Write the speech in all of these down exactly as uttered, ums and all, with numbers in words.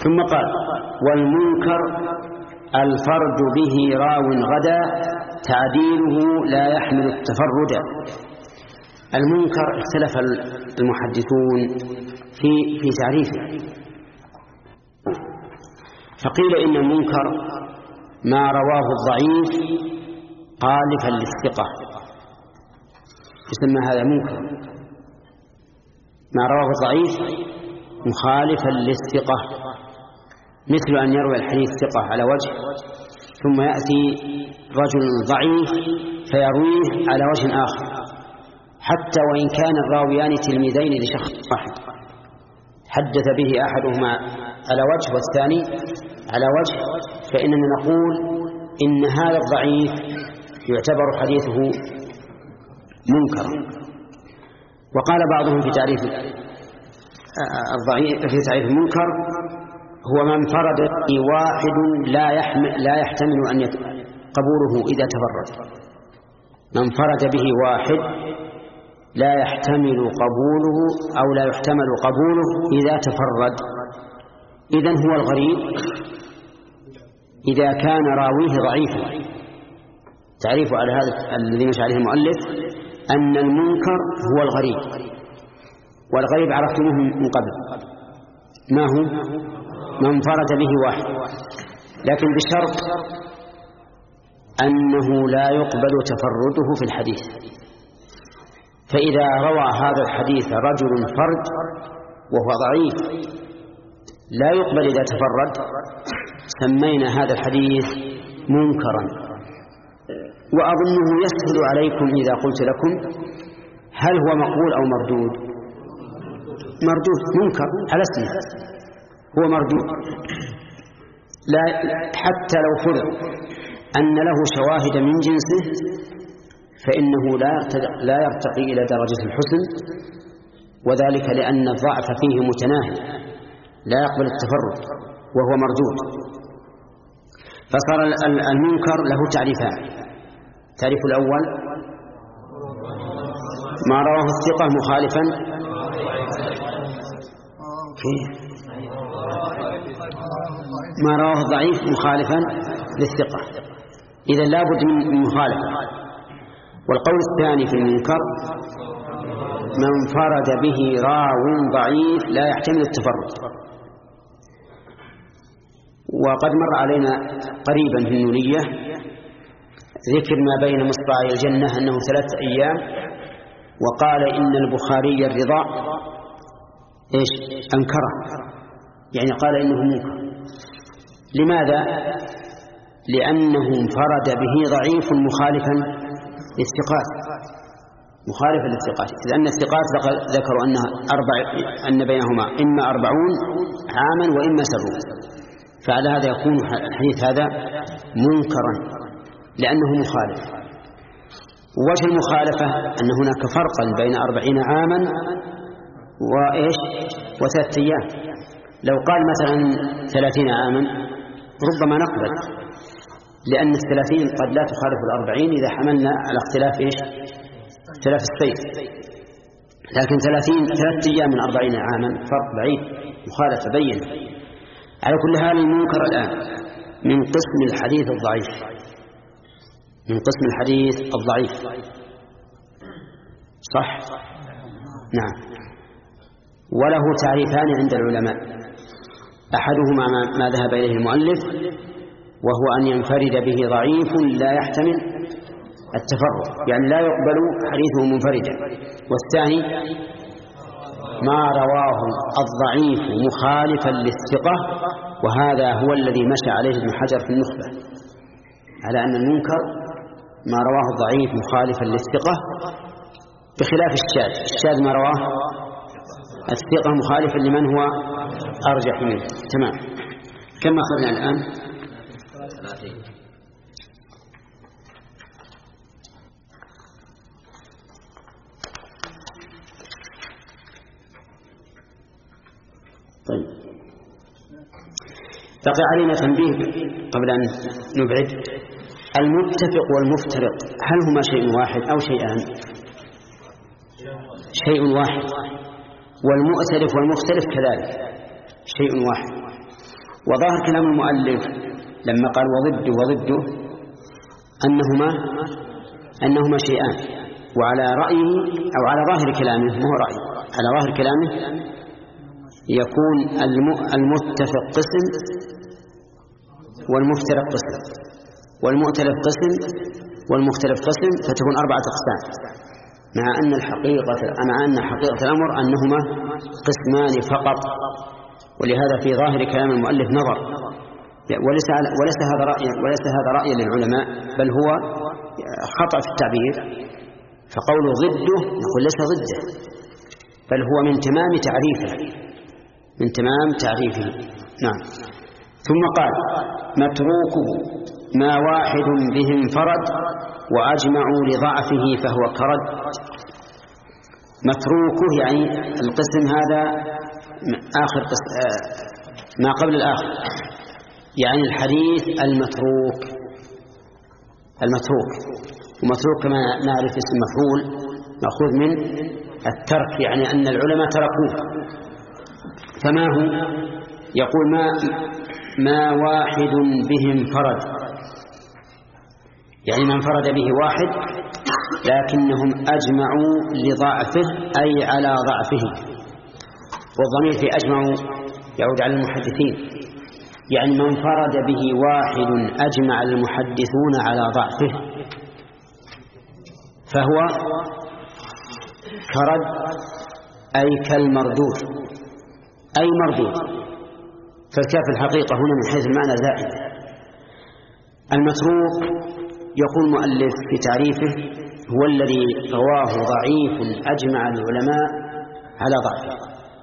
ثم قال: والمنكر الفرد به راو غدا تعديله لا يحمل التفرد. المنكر اختلف المحدثون في في تعريفه، فقيل إن المنكر ما رواه الضعيف خالفا للثقة، يسمى هذا منكر. ما رواه الضعيف مخالفا للثقة، مثل أن يروي الحديث ثقة على وجه ثم يأتي رجل ضعيف فيرويه على وجه آخر، حتى وإن كان الراويان تلميذين لشخص واحد، حدث به أحدهما على وجه والثاني على وجه، فإننا نقول إن هذا الضعيف يعتبر حديثه منكرا. وقال بعضهم في تعريف الضعيف في تعريف المنكر: هو من فرد به واحد لا يحمل لا يحتمل أن قبوله إذا تفرد. من فرد به واحد لا يحتمل قبوله أو لا يحتمل قبوله إذا تفرد. إذن هو الغريب إذا كان راويه ضعيفا. تعريف على هذا الذي مشى عليه المؤلف أن المنكر هو الغريب، والغريب عرفتموه من قبل، ما هو؟ من فرد به واحد، لكن بشرط أنه لا يقبل تفرده في الحديث. فإذا روى هذا الحديث رجل فرد وهو ضعيف لا يقبل إذا تفرد، سمينا هذا الحديث منكرا. وأظنه يسهل عليكم إذا قلت لكم هل هو مقبول أو مردود؟ مردود، منكر على اسمه، هو مردود. لا حتى لو فرض أن له شواهد من جنسه فإنه لا يرتقي إلى درجة الحسن، وذلك لأن الضعف فيه متناهي لا يقبل التفرد وهو مردود. فصار المنكر له تعريفان: التعريف الأول ما رواه الثقة مخالفا ما رواه الضعيف مخالفا للثقة، إذا لا بد من مخالفة. والقول الثاني في المنكر من فرد به راو ضعيف لا يحتمل التفرد. وقد مر علينا قريبا في النونية ذكر ما بين مصراعي الجنة أنه ثلاثة أيام، وقال إن البخاري الرضا إيش أنكره، يعني قال إنه منكر. لماذا؟ لأنه انفرد به ضعيف مخالفا للثقات، مخالفا للثقات، لأن الثقات ذكروا أنها أربع أن بينهما إما أربعون عاما وإما سبعون، فعلى هذا يكون الحديث هذا منكرا لأنه مخالف. وجه المخالفة أن هناك فرقا بين أربعين عاما وإيش وثلاثة أيام. لو قال مثلا ثلاثين عاما ربما نقبل، لأن الثلاثين قد لا تخالف الأربعين إذا حملنا على اختلاف إيش اختلاف السير، لكن ثلاثين ثلاثة أيام من أربعين عاما فرق بعيد، مخالفة بين. على كل حال المنكر الآن من قسم الحديث الضعيف، من قسم الحديث الضعيف، صح؟ نعم. وله تعريفان عند العلماء: أحدهما ما ذهب إليه المؤلف وهو أن ينفرد به ضعيف لا يحتمل التفرد، يعني لا يقبل حديثه منفردا. والثاني ما رواه الضعيف مخالفا للثقة، وهذا هو الذي مشى عليه ابن حجر في النخبة، على أن المنكر ما رواه الضعيف مخالفا للثقة، بخلاف الشاذ. الشاذ ما رواه الثقة مخالفا لمن هو أرجح منه. تمام. كم أخذنا الآن؟ طيب، بقي علينا تنبيه قبل أن نبعد: المتفق والمفترق هل هما شيء واحد أو شيئان؟ شيء واحد. والمؤتلف والمختلف كذلك شيء واحد. وظاهر كلام المؤلف لما قال وضده وضده أنهما أنهما شيئان، وعلى رأيه أو على ظاهر كلامه ما هو رأيه، على ظاهر كلامه يكون المتفق قسم والمفترق قسم، والمؤتلف قسم والمختلف قسم، فتكون أربعة أقسام، مع أن الحقيقة مع أن حقيقة الأمر أنهما قسمان فقط. ولهذا في ظاهر كلام المؤلف نظر، وليس وليس هذا رأي وليس هذا رأي للعلماء، بل هو خطأ في التعبير. فقوله ضده نقول ليس ضده، بل هو من تمام تعريفه من تمام تعريفه نعم. ثم قال متروكه ما واحد به انفرد وأجمعوا لضعفه فهو كرد. متروكه يعني القسم هذا آخر قسم ما قبل الآخر، يعني الحديث المتروك. المتروك ومتروك كما نعرف اسم مفعول مأخوذ من الترك، يعني أن العلماء تركوه. فما هو؟ يقول ما ما واحد به انفرد، يعني ما انفرد به واحد لكنهم أجمعوا لضعفه أي على ضعفه. والضمير في أجمعوا يعود على المحدثين، يعني ما انفرد به واحد أجمع المحدثون على ضعفه فهو كرد أي كالمردود أي مردود. فالكاف الحقيقة هنا من حيث المعنى زائد. المتروك يقول المؤلف في تعريفه هو الذي رواه ضعيف أجمع العلماء على ضعفه،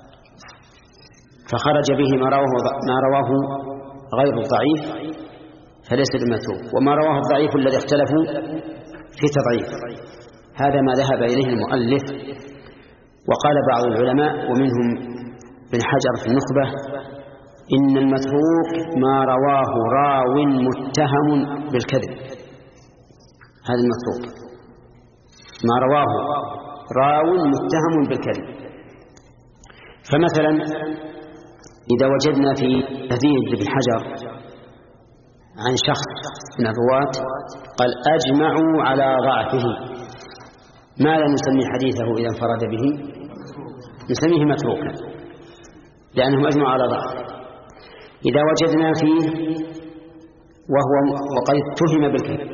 فخرج به ما رواه, ما رواه غير الضعيف فليس بمتروك، وما رواه الضعيف الذي اختلفوا في تضعيف. هذا ما ذهب إليه المؤلف. وقال بعض العلماء ومنهم بن حجر في النخبة إن المتروك ما رواه راو متهم بالكذب. هذا المتروك ما رواه راو متهم بالكذب. فمثلا إذا وجدنا في تهذيب بن حجر عن شخص من الرواة قال أجمعوا على ضعفه، ماذا نسمي حديثه إذا انفرد به؟ نسميه متروكا لأنهم أجمعوا على ضعفه. إذا وجدنا فيه وهو وقد اتهم بالكذب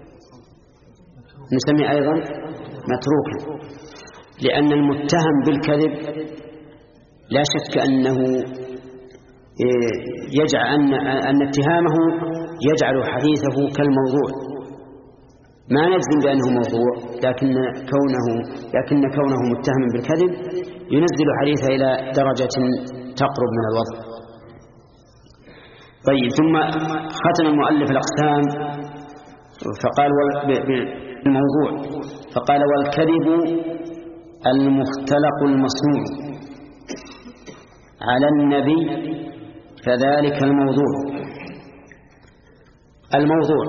نسميه أيضا متروكا، لأن المتهم بالكذب لا شك أنه يجعل أن, أن اتهامه يجعل حديثه كالموضوع. ما نجزم بأنه موضوع، لكن كونه لكن كونه متهم بالكذب ينزل حديثه إلى درجة تقرب من الوضع. طيب ثم ختم المؤلف الأقسام فقال بالموضوع، فقال والكذب المختلق المصنوع على النبي فذلك الموضوع. الموضوع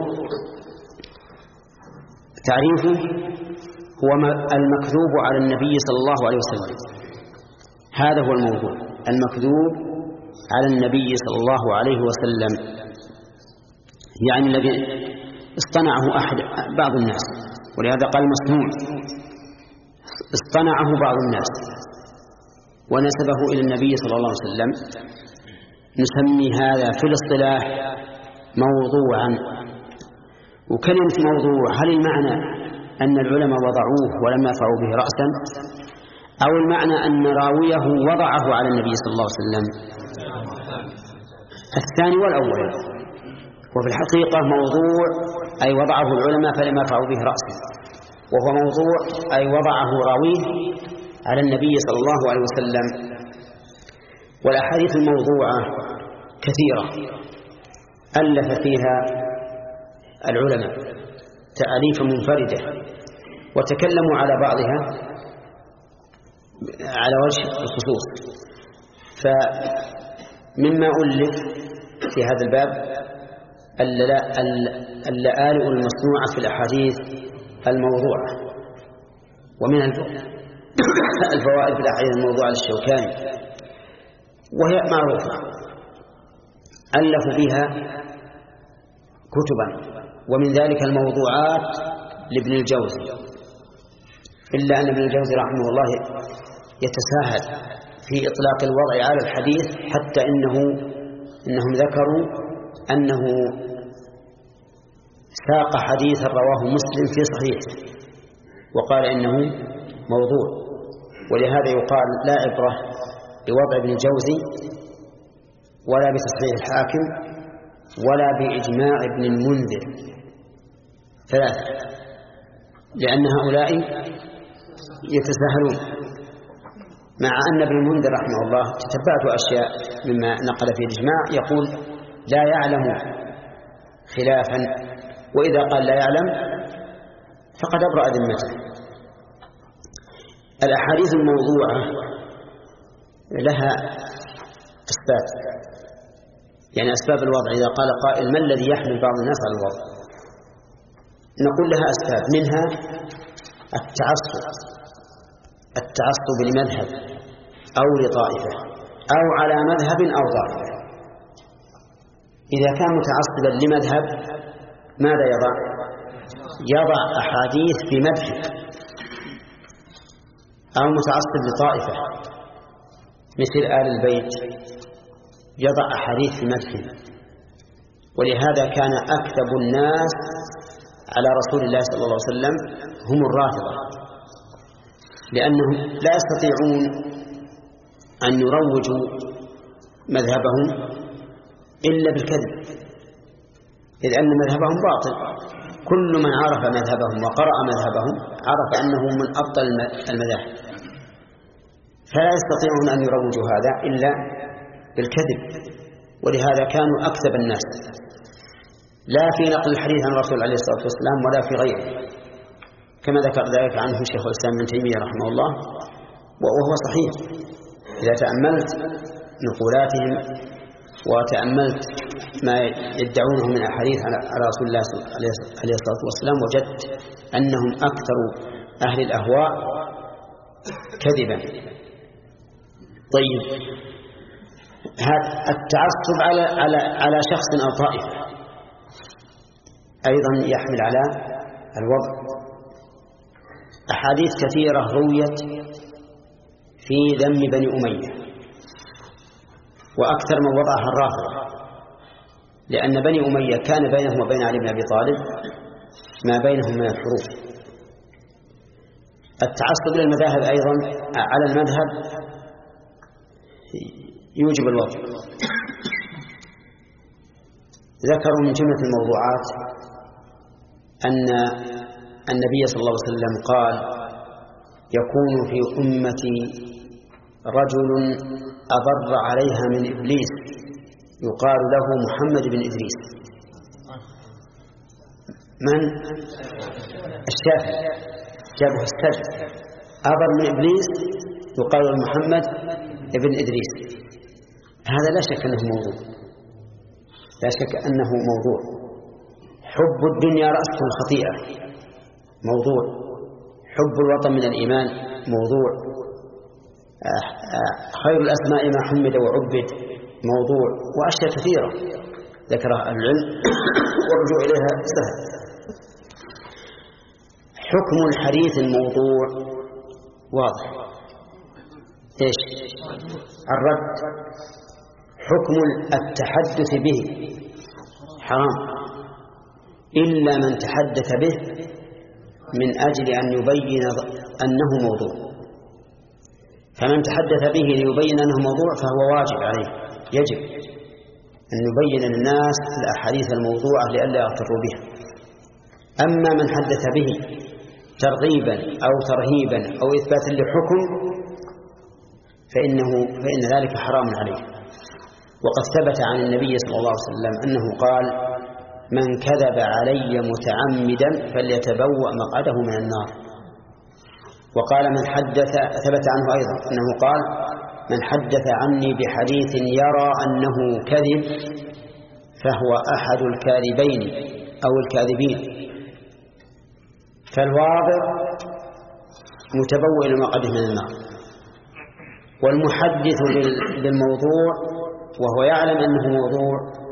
تعريفه هو المكذوب على النبي صلى الله عليه وسلم، هذا هو الموضوع، المكذوب على النبي صلى الله عليه وسلم، يعني الذي اصطنعه أحد بعض الناس، ولهذا قال مصنوع، اصطنعه بعض الناس ونسبه إلى النبي صلى الله عليه وسلم، نسمي هذا في الاصطلاح موضوعا. وكلمة موضوع هل المعنى أن العلماء وضعوه ولم يرفعوا به رأسا، أو المعنى أن راويه وضعه على النبي صلى الله عليه وسلم؟ الثاني والأول. وفي الحقيقة موضوع أي وضعه العلماء فلم يرفعوا به رأسا، وهو موضوع أي وضعه راويه على النبي صلى الله عليه وسلم. والأحاديث الموضوعة كثيرة ألف فيها العلماء تأليف منفردة وتكلموا على بعضها على وجه الخصوص. فمما ألف في هذا الباب اللآلئ المصنوعة في الأحاديث الموضوعة، ومن الفوائد في الأحاديث الموضوعة للشوكاني، وهي معروفة. ألفوا فيها كتبا، ومن ذلك الموضوعات لابن الجوزي، إلا أن ابن الجوزي رحمه الله يتساهل في إطلاق الوضع على الحديث، حتى إنه إنهم ذكروا أنه ساق حديثا رواه مسلم في صحيح وقال إنه موضوع، ولهذا يقال لا عبرة بوضع ابن الجوزي ولا بتصحيح الحاكم ولا بإجماع ابن المنذر ثلاثة، لأن هؤلاء يتساهلون، مع أن ابن المنذر رحمه الله تتبعت أشياء مما نقل في الإجماع يقول لا يعلم خلافا، وإذا قال لا يعلم فقد أبرأ ذمته. الأحاديث الموضوعة لها أسباب، يعني أسباب الوضع. إذا قال قائل ما الذي يحمل بعض الناس على الوضع، نقول لها أسباب، منها التعصب التعصب لمذهب أو لطائفة أو على مذهب أو طائفة. إذا كان متعصبا لمذهب ماذا يضع؟ يضع أحاديث في مذهب. أو متعصب لطائفة مثل آل البيت يضع أحاديث في مذهب. ولهذا كان أكذب الناس على رسول الله صلى الله عليه وسلم هم الرافضة، لأنهم لا يستطيعون أن يروجوا مذهبهم إلا بالكذب، إذ أن مذهبهم باطل. كل من عرف مذهبهم وقرأ مذهبهم عرف أنه من أبطل المذاهب، فلا يستطيعون أن يروجوا هذا إلا بالكذب. ولهذا كانوا أكذب الناس، لا في نقل الحديث عن الرسول عليه الصلاة والسلام ولا في غيره، كما ذكر ذلك عنه شيخ الإسلام ابن تيمية رحمه الله، وهو صحيح إذا تأملت نقولاتهم وتأملت ما يدعونه من أحاديث على رسول الله عليه الصلاة والسلام وجدت أنهم أكثر أهل الأهواء كذبا. طيب، هذا التعصب على على على شخص أو طائفة أيضا يحمل على الوضع. أحاديث كثيرة رويت في ذم بني أمية، وأكثر من وضعها الرافضة، لأن بني أمية كان بينهم وبين علي بن أبي طالب ما بينهم من الحروب. التعصب للمذاهب أيضا على المذهب يوجب الوضع. ذكروا من جملة الموضوعات أن النبي صلى الله عليه وسلم قال يكون في أمتي رجل أضر عليها من إبليس يقال له محمد بن إدريس. من؟ الشافعي جابه السجد، أضر من إبليس يقال له محمد بن إدريس. هذا لا شك أنه موضوع، لا شك أنه موضوع. حب الدنيا رأس الخطيئة موضوع، حب الوطن من الإيمان موضوع، خير الأسماء ما حمد وعبد موضوع، وأشياء كثيرة ذكرها العلم والرجوع إليها سهل. حكم الحديث الموضوع واضح، إيش؟ الرد. حكم التحدث به حرام إلا من تحدث به من أجل أن يبين أنه موضوع، فمن تحدث به ليبين أنه موضوع فهو واجب عليه، يجب أن يبين للناس الأحاديث الموضوعة لئلا يغتروا بها. أما من حدث به ترغيبا أو ترهيبا أو إثباتا لحكم فإنه فإن ذلك حرام عليه. وقد ثبت عن النبي صلى الله عليه وسلم أنه قال من كذب علي متعمدا فليتبوأ مقعده من النار. وقال من حدث، ثبت عنه أيضا أنه قال من حدث عني بحديث يرى أنه كذب فهو أحد الكاذبين أو الكاذبين. فالواضع متبوئ لمقعده من النار، والمحدث بالموضوع وهو يعلم أنه موضوع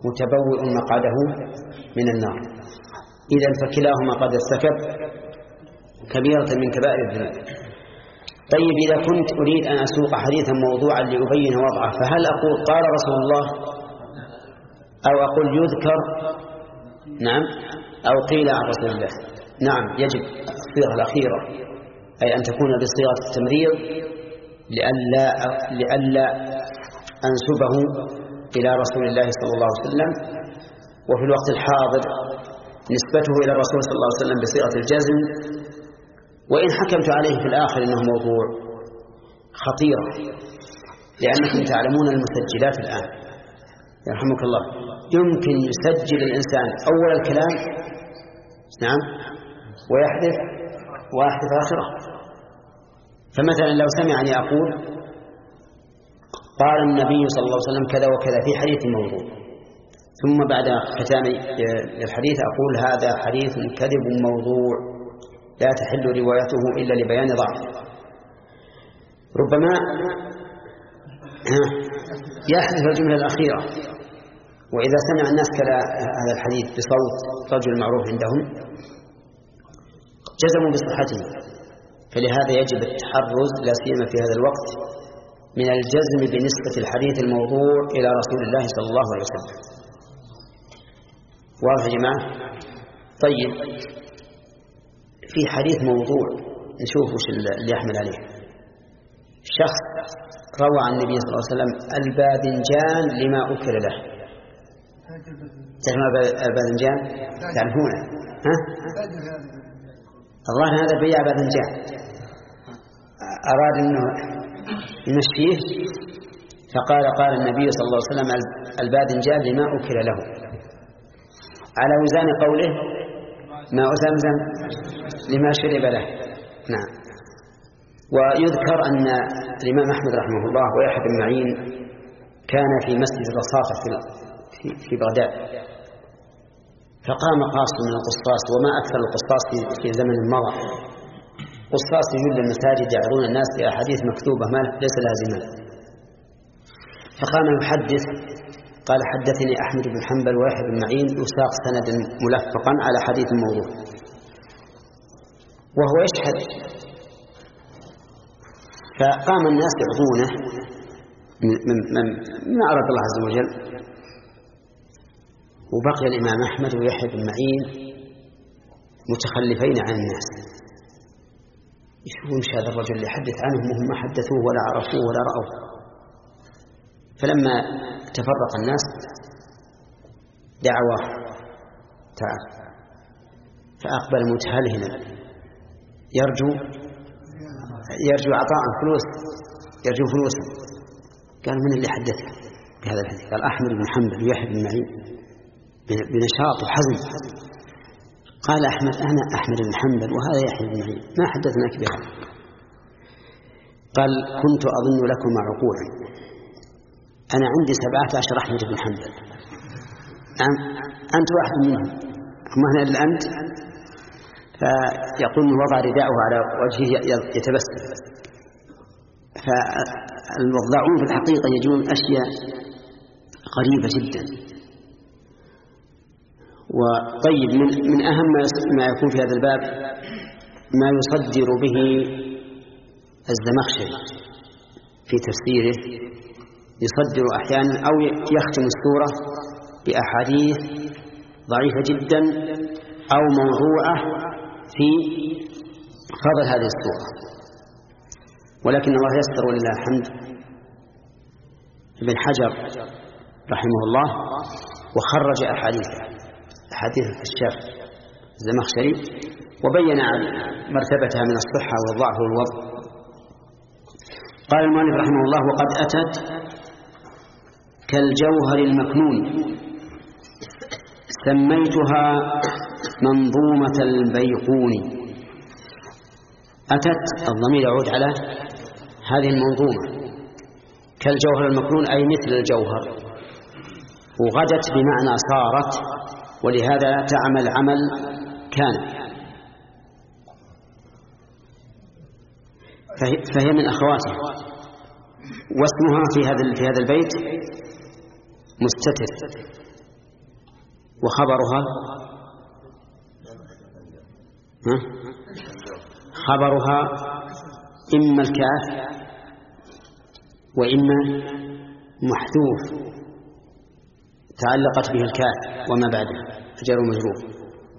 متبوئ مقعده من النار. إذن فكلاهما قد ارتكب كبيرة من كبائر الذنوب. طيب إذا كنت أريد أن أسوق حديثا موضوعا لأبين وضعه، فهل أقول قال رسول الله، أو أقول يذكر نعم، أو قيل عن رسول الله؟ نعم، يجب الصيغة الأخيرة، أي أن تكون بصيغة التمريض لئلا لئلا أنسبه إلى رسول الله صلى الله عليه وسلم، وفي الوقت الحاضر نسبته إلى الرسول صلى الله عليه وسلم بصيغة الجزم، وإن حكمت عليه في الآخر إنه موضوع خطيرة، لأنكم تعلمون المسجلات الآن يرحمك الله يمكن يسجل الإنسان أول الكلام نعم ويحذف ويحذف آخره. فمثلا لو سمعني أقول قال النبي صلى الله عليه وسلم كذا وكذا في حديث موضوع، ثم بعد ختام الحديث أقول هذا حديث كذب موضوع لا تحل روايته إلا لبيان ضعف، ربما يحذف الجملة الأخيرة. وإذا سمع الناس كذا هذا الحديث بصوت رجل معروف عندهم جزموا بصحته، فلهذا يجب التحرز لا سيما في هذا الوقت من الجزم بنسبة الحديث الموضوع إلى رسول الله صلى الله عليه وسلم. واضح يا جماعة؟ طيب في حديث موضوع نشوف وش اللي يحمل عليه. شخص روى عن النبي صلى الله عليه وسلم الباذنجان لما أكل له. تعرفون الباذنجان؟ تعرفونه؟ ها؟ الله هذا بيع باذنجان، أراد أنه يمشيه فقال قال النبي صلى الله عليه وسلم الباذنجان لما أكل له، على وزان قوله ما زمزم لما شرب له. نعم. ويذكر أن الإمام أحمد رحمه الله ويحيى بن معين كان في مسجد الرصافة في بغداد، فقام قاص من القصاص، وما أكثر القصاص في زمن مضى، قصاص يجل المساجد يعظون الناس بأحاديث مكتوبة ما ليس لازما. فقام يحدث قال حدثني أحمد بن حنبل ويحيى بن معين يساق سند ملفقا على حديث موضوع، وهو يشهد. فقام الناس يعظونه من أراد الله عز وجل، وبقي الإمام أحمد ويحيى بن معين متخلفين عن الناس، يشوفون هذا الرجل يحدث عنهم وهم ما حدثوه ولا عرفوه ولا رأوه. فلما تفرق الناس دعوة تعال، فأقبل متهلهلا يرجو يرجو عطاء فلوس، يرجو فلوسا. قال من اللي حدثه بهذا الحديث؟ قال أحمد بن حنبل ويحيى بن معين بنشاط وحزم. قال أحمد أنا أحمد بن حنبل وهذا يحيى بن معين ما حدثناك بهذا. قال كنت أظن لكم عقولا، أنا عندي سبعة عشر أحمد بن حنبل، أنت واحد منهم، ما هنا إلا أنت. فيقول وضع رداءه على وجهه يتبسم. فالوضاعون في الحقيقة يجون أشياء غريبة جدا. وطيب من, من أهم ما يكون في هذا الباب ما يصدر به الزمخشري في تفسيره، يصدر أحيانا أو يختم السورة بأحاديث ضعيفة جدا أو موضوعة في فضل هذه السورة، ولكن الله يستر ولله الحمد. ابن حجر رحمه الله وخرج أحاديث أحاديث الكشاف الزمخشري وبين مرتبتها من الصحة والضعف والوضع. قال المؤلف رحمه الله وقد أتت كالجوهر المكنون سميتها منظومة البيقوني. أتت الضمير يعود على هذه المنظومة كالجوهر المكنون أي مثل الجوهر، وغدت بمعنى صارت، ولهذا تعمل عمل كان، فهي من أخواته. واسمها في هذا في هذا البيت مستتر وخبرها ها؟ خبرها إما الكاف وإما محذوف تعلقت به الكاف وما بعده جر ومجرور.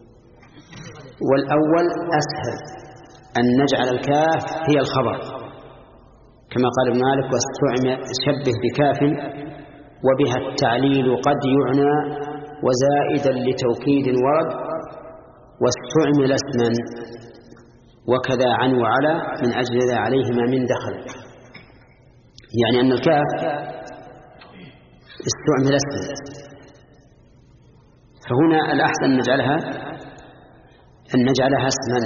والأول أسهل أن نجعل الكاف هي الخبر كما قال ابن مالك واستعمل شبه بكاف وبها التعليل قد يعنى وزائدا لتوكيد ورد واستعمل اسما وكذا عن وعلى من أجل ذا عليهما من دخل، يعني أن الكاف استعمل اسما، فهنا الأحسن أن نجعلها أن نجعلها اسما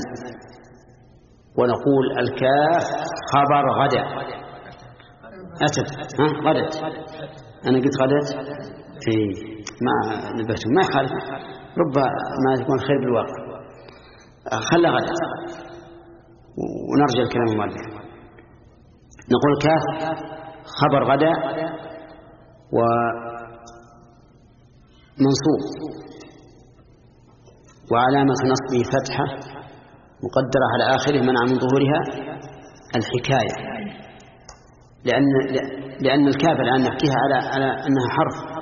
ونقول الكاف خبر غدا أتت ها غدت، أنا قلت غدت إيه ما نبهتم ما يخالف ربما يكون خير بالواقع، خلى غدت ونرجع الكلام المؤلف. نقول كاف خبر غدا ومنصوب وعلامة نصبه فتحة مقدرة على آخره منع من ظهورها الحكاية، لأن لأن الكاف الآن نحكيها على على أنها حرف.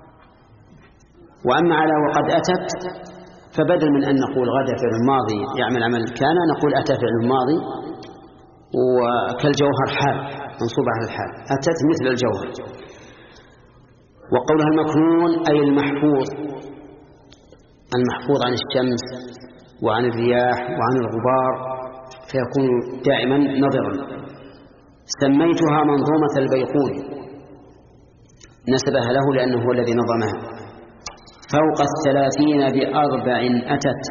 وأما على وقد أتت فبدل من أن نقول غدا فعل ماضي يعمل عمل كان نقول أتى فعل ماضي وكالجوهر حال منصوب على الحال أتت مثل الجوهر. وقولها المكنون أي المحفوظ، المحفوظ عن الشمس وعن الرياح وعن الغبار فيكون دائما نظرا. سميتها منظومة البيقوني نسبها له لأنه هو الذي نظمها. فوق الثلاثين بأربع أتت،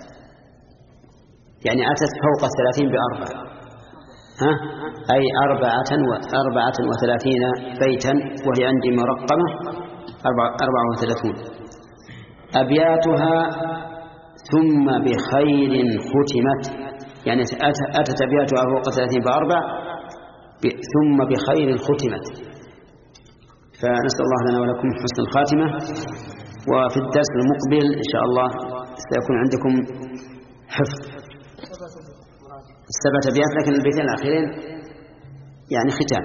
يعني أتت فوق الثلاثين بأربع ها؟ أي أربعة وأربعة وثلاثين بيتا وهي عندي مرقمة أربعة وثلاثون. أبياتها ثم بخير ختمت، يعني أتت أبياتها فوق الثلاثين بأربع ثم بخير ختمت. فنسأل الله لنا ولكم حسن الخاتمة. وفي الدرس المقبل إن شاء الله سيكون عندكم حفظ سبعة أبيات، لكن البيتين الأخيرين يعني ختام،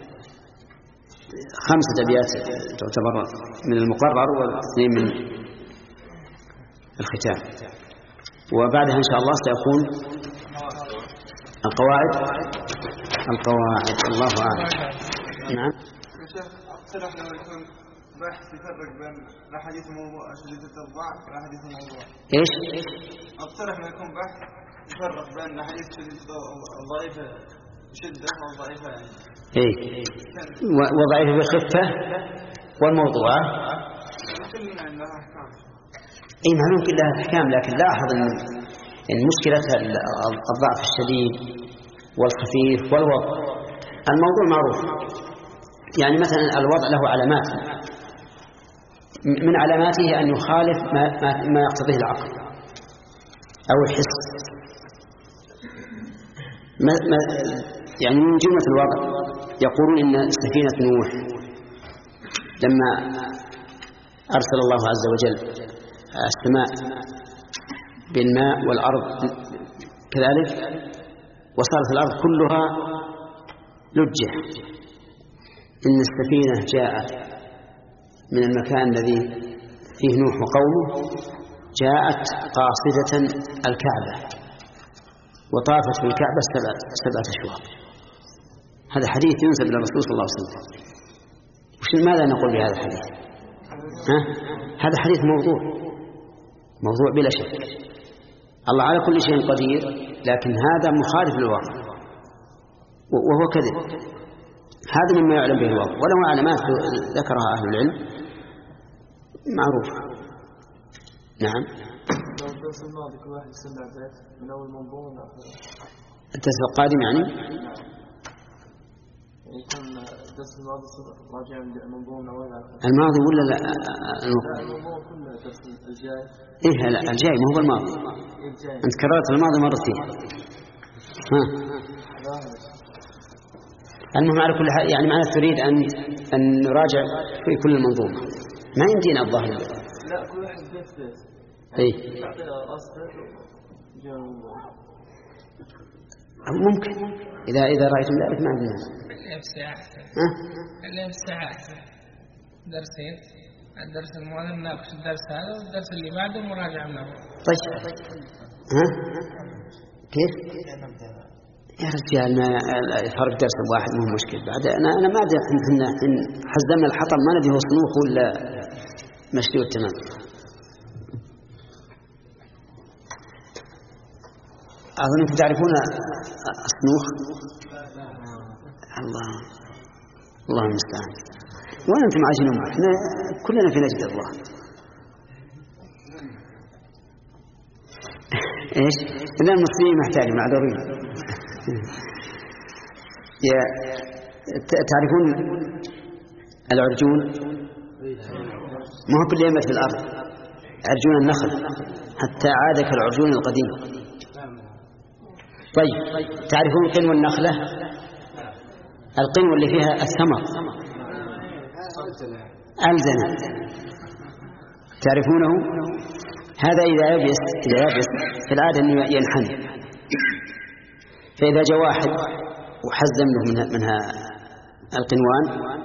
خمسة أبيات تعتبر من المقرر واثنين من الختام. وبعدها إن شاء الله سيكون القواعد القواعد الله أعلم. نعم. اقترح لو يكون بحث يفرق بين الأحاديث الموضوع شديدة الضعف والأحاديث الموضوع. إيش؟ اقترح لو يكون بحث يفرق بين الأحاديث شديدة الضعيفة شدة والضعيفة يعني. إيه. وضعيفة بخفة والموضوع. كلنا عندها أحكام. إيه معلوم كلها أحكام، لكن لاحظ إن مشكلة الضعف الشديد والخفيف والوضع الموضوع معروف. يعني مثلا الوضع له علامات، من علاماته أن يخالف ما, ما يقتضيه العقل أو الحس. ما ما يعني من جملة الوضع يقولون إن سفينة نوح لما أرسل الله عز وجل السماء بالماء والأرض كذلك وصارت الأرض كلها لجة، إن السفينة جاءت من المكان الذي فيه نوح وقومه، جاءت قاصدة الكعبة وطافت في الكعبة سبعة أشواط. هذا حديث ينسب إلى الرسول صلى الله عليه وسلم. وش ماذا نقول بهذا الحديث؟ ها؟ هذا حديث موضوع موضوع بلا شك. الله على كل شيء قدير، لكن هذا مخالف للواقع وهو كذب. هذا مما يعلم به الواقع، وله علامات ذكرها أهل العلم معروفة. نعم. الدرس الماضي كل واحد يسمع بيت من أول منظومة لآخره. الدرس القادم يعني؟ يعني كان الدرس الماضي راجع المنظومة من أول لآخره. الماضي ولا لا؟ المنظومة كلها الدرس الجاي. إيه لا الجاي ما هو الماضي. أنت كررت الماضي مرتين. ها. المهم على كل حال يعني معنى تريد أن أن نراجع في كل المنظومة، ما يمدينا الظاهر لا كل واحد بيت بيت. إيه. ممكن إذا إذا رأيتم ذلك ما عندنا. اللبس أحسن. اللبس أحسن. درسين. الدرس الماضي نناقش الدرس هذا والدرس اللي بعده مراجعة منه. طيب. ها؟ كيف؟ يا رجال ما فرق درس واحد مو مشكلة. بعد أنا أنا ما أدري إحنا إن حزمنا الحطب ما ندري هو صنوخ ولا مشلول تمام. أظنكم تعرفون الصنوخ. الله الله المستعان. وين أنتم عايشين معنا؟ كلنا في نجد الله. إيش؟ إذا المسلمين محتاجين معذورين. يا تعرفون العرجون؟ ما هو كل يمة في الأرض. عرجون النخل حتى عاد كالعرجون القديم. طيب تعرفون قنو النخلة؟ القنو اللي فيها الثمر ألزنة تعرفونه؟ هذا إذا يبس إذا يبس في العادة أنه ينحن، فإذا جاء واحد وحزم له منها, منها القنوان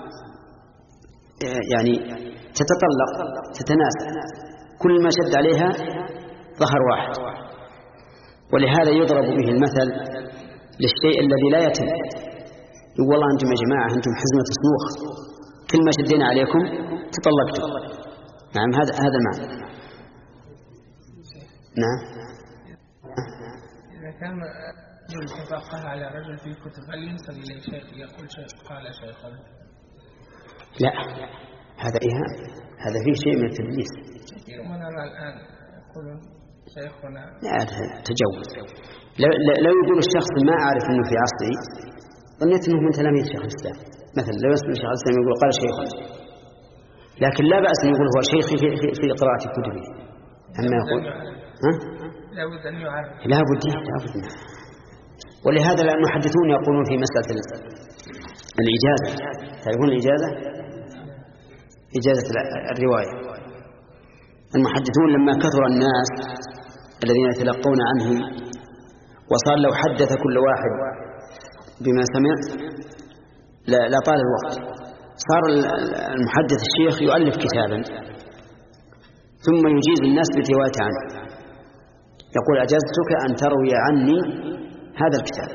يعني تتطلق تتناسى، كل ما شد عليها ظهر واحد. ولهذا يضرب به المثل للشيء الذي لا يتم. يقول والله أنتم يا جماعة أنتم حزمة صنوخ، كل ما شدينا عليكم تطلقتم. نعم هذا هذا المعنى. نعم. إذا كان يتفقه على رجل في كتب هل ينسب إليه شيخ يقول شيخ قال شيخ؟ لا هذا إيهام، هذا فيه شيء من التدليس. كثير من الآن يقولون شيخنا. لا تجوز. لو, لو يقول الشخص ما أعرف أنه في عصري ظنيت أنه من تلاميذ شيخ الإسلام مثلا، لو يسمع شيخ الإسلام يقول قال شيخ، لكن لا بأس أن يقول هو شيخ في, في, في قراءة كتبه. أما يقول ها؟ لا بد أن يعرف. لا بد لا بد. ولهذا المحدثون يقولون في مسألة الإجازة، تعرفون الإجازة؟ إجازة الرواية. المحدثون لما كثر الناس الذين يتلقون عنهم وصار لو حدث كل واحد بما سمع لا, لا طال الوقت، صار المحدث الشيخ يؤلف كتابا ثم يجيز الناس بالرواية عنه، يقول أجزتك أن تروي عني هذا الكتاب.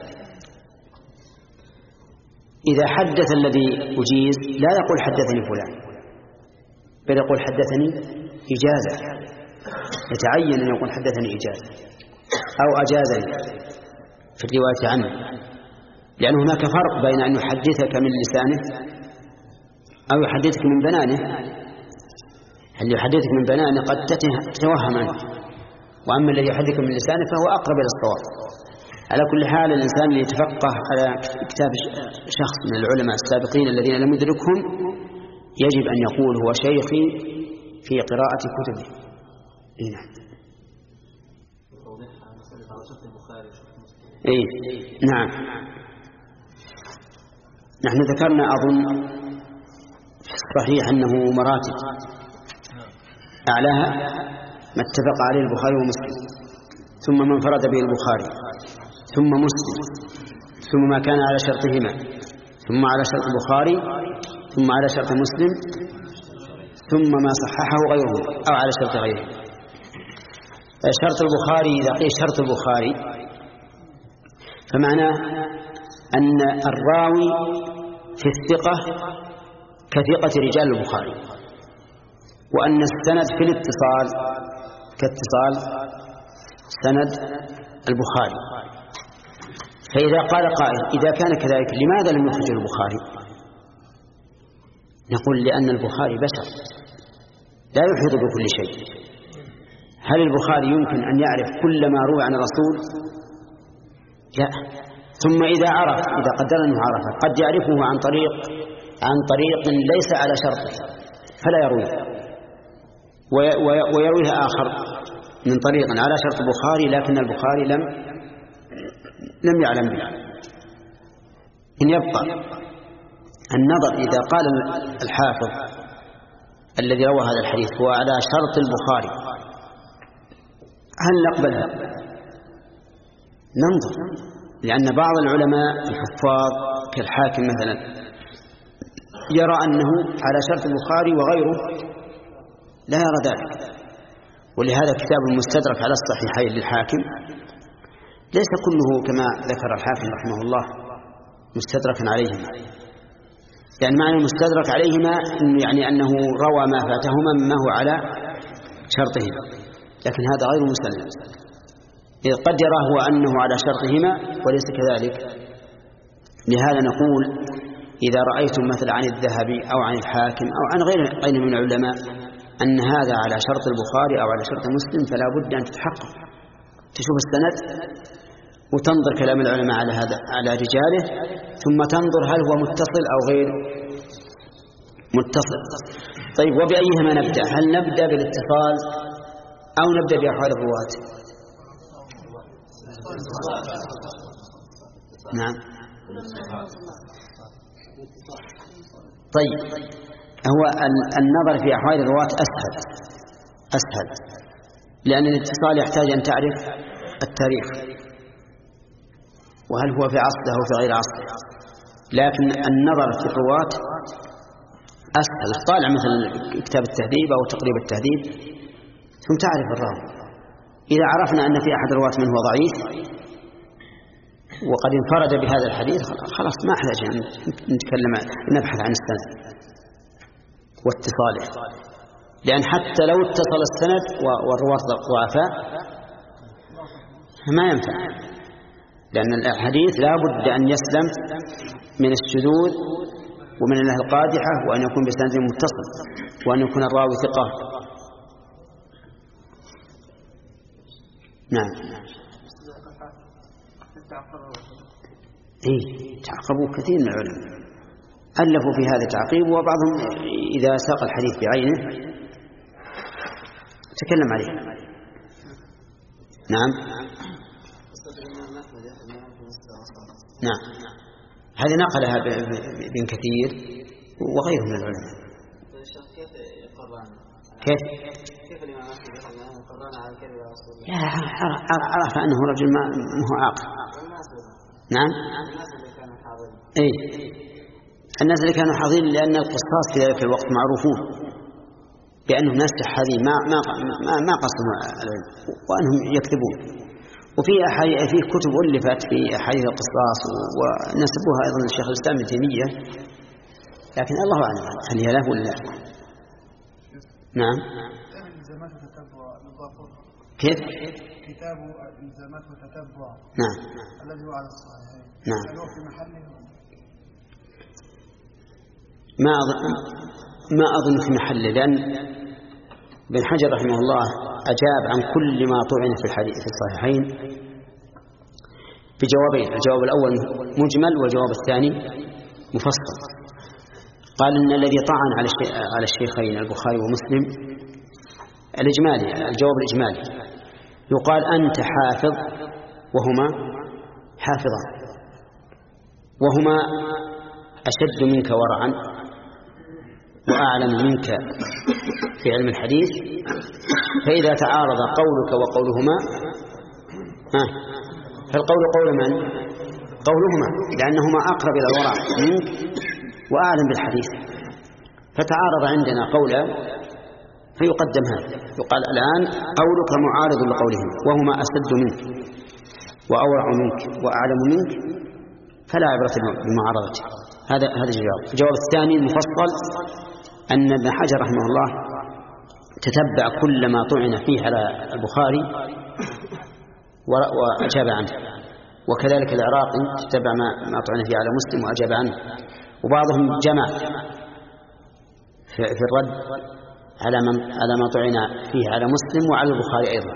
إذا حدث الذي أجيز لا يقول حدثني فلان، بل يقول حدثني إجازة، يتعين أن يقول حدثني إجازة أو أجازني في الرواية عنه، لأن هناك فرق بين أن يحدثك من لسانه أو يحدثك من بنانه. اللي يحدثك من بنانه قد تتوهم عنه، وأما الذي يحدثك من لسانه فهو أقرب إلى الصواب. على كل حال الإنسان اللي يتفقه على كتاب شخص من العلماء السابقين الذين لم يدركهم يجب أن يقول هو شيخي في قراءة كتبه. نعم. إيه نعم. نحن ذكرنا أظن صحيح أنه مراتب، أعلاها ما اتفق عليه البخاري ومسلم، ثم من انفرد به البخاري، ثم مسلم، ثم ما كان على شرطهما، ثم على شرط البخاري، ثم على شرط مسلم، ثم ما صححه غيره أو على شرط غيره. شرط البخاري إذا قيل شرط البخاري فمعناه أن الراوي في الثقة كثقة رجال البخاري، وأن السند في الاتصال كاتصال سند البخاري. فإذا قال قائل إذا كان كذلك لماذا لم يخرج البخاري؟ نقول لأن البخاري بشر لا يحيط بكل شيء. هل البخاري يمكن أن يعرف كل ما روى عن الرسول؟ لا. ثم إذا عرف إذا قدر أنه عرف قد يعرفه عن طريق عن طريق ليس على شرطه فلا يرويه، ويرويه آخر من طريق على شرط البخاري لكن البخاري لم لم يعلم به. إن يبقى النظر إذا قال الحافظ الذي روى هذا الحديث هو على شرط البخاري، هل نقبلها؟ ننظر، لأن بعض العلماء الحفاظ كالحاكم مثلا يرى أنه على شرط البخاري وغيره لا يرى ذلك، ولهذا كتاب المستدرك على الصحيحين للحاكم ليس كله كما ذكر الحاكم رحمه الله مستدركا عليهما، يعني معنى المستدرك عليهما يعني أنه روى ما فاتهما مما هو على شرطهما، لكن هذا غير مسلم، إذ قد يراه هو أنه على شرطهما وليس كذلك. لهذا نقول إذا رأيتم مثلا عن الذهبي أو عن الحاكم أو عن غير غير من العلماء أن هذا على شرط البخاري أو على شرط مسلم فلا بد أن تتحقق، تشوف السند وتنظر كلام العلماء على هذا على رجاله، ثم تنظر هل هو متصل أو غير متصل. طيب، وبأيهما نبدأ؟ هل نبدأ بالاتصال أو نبدأ بأحوال الرواة؟ نعم. طيب، هو النظر في أحوال الرواة أسهل أسهل لأن الاتصال يحتاج أن تعرف التاريخ وهل هو في عصره أو في غير عصره، لكن النظر في الرواة أسهل. طالع مثلا كتاب التهذيب أو تقريب التهذيب ثم تعرف الراوي، إذا عرفنا أن في أحد الرواة من هو ضعيف وقد انفرد بهذا الحديث خلاص ما أحتاج أن نتكلم نبحث عن السند واتصاله، لأن حتى لو اتصل السند والرواة ضعفاء ما ينفع، لأن الحديث لا بد أن يسلم من الشذوذ ومن الله القادحة، وأن يكون بسند متصل، وأن يكون الراوي ثقة. نعم. إيه، تعقبوا كثير من العلماء ألفوا في هذا تعقيب، وبعضهم إذا ساق الحديث بعينه تكلم عليه. نعم. نعم، هذه نقلها ابن كثير وغيره من العلماء. كيف؟ كيف الإمام يقررنا على الكذب يا رسول الله؟ عرف أنه رجل ما هو عاقل. نعم. إيه، الناس اللي كانوا حاضرين، لأن القصاص في ذلك الوقت معروفون بأنهم ناس حاذين ما ما ما, ما قصدوا العلم وأنهم يكذبون. وفي أحاديث في كتب ألفت في أحاديث القصاص ونسبوها أيضا للشيخ الإسلام ابن تيمية، لكن الله أعلم هل هي له ولا لا. نعم. كيف؟ كتاب الزامات وتتبع. نعم. الذي هو على الصحيحين. نعم. هل هو في محله؟ ما أظن ما أظن في محله، لأن ابن حجر رحمه الله أجاب عن كل ما طعن في الحديث في الصحيحين بجوابين، الجواب الأول مجمل والجواب الثاني مفصل. قال إن الذي طعن على على الشيخين البخاري ومسلم الإجمالي، الجواب الإجمالي يقال أنت حافظ وهما حافظان، وهما أشد منك ورعا وأعلم منك في علم الحديث، فإذا تعارض قولك وقولهما ها فالقول قول من؟ قولهما، لأنهما أقرب إلى الورع منك وأعلم بالحديث، فتعارض عندنا قولا فيقدم هذا، يقال الآن قولك معارض لقولهم وهما أشد منك وأورع منك وأعلم منك، فلا عبرة بمعارضته. هذا هذا الجواب. الجواب الثاني المفصل أن ابن حجر رحمه الله تتبع كل ما طعن فيه على البخاري وأجاب عنه، وكذلك العراقي تتبع ما ما طعن فيه على مسلم وأجاب عنه، وبعضهم جمع في الرد على من على ما طعن فيه على مسلم وعلى البخاري أيضا.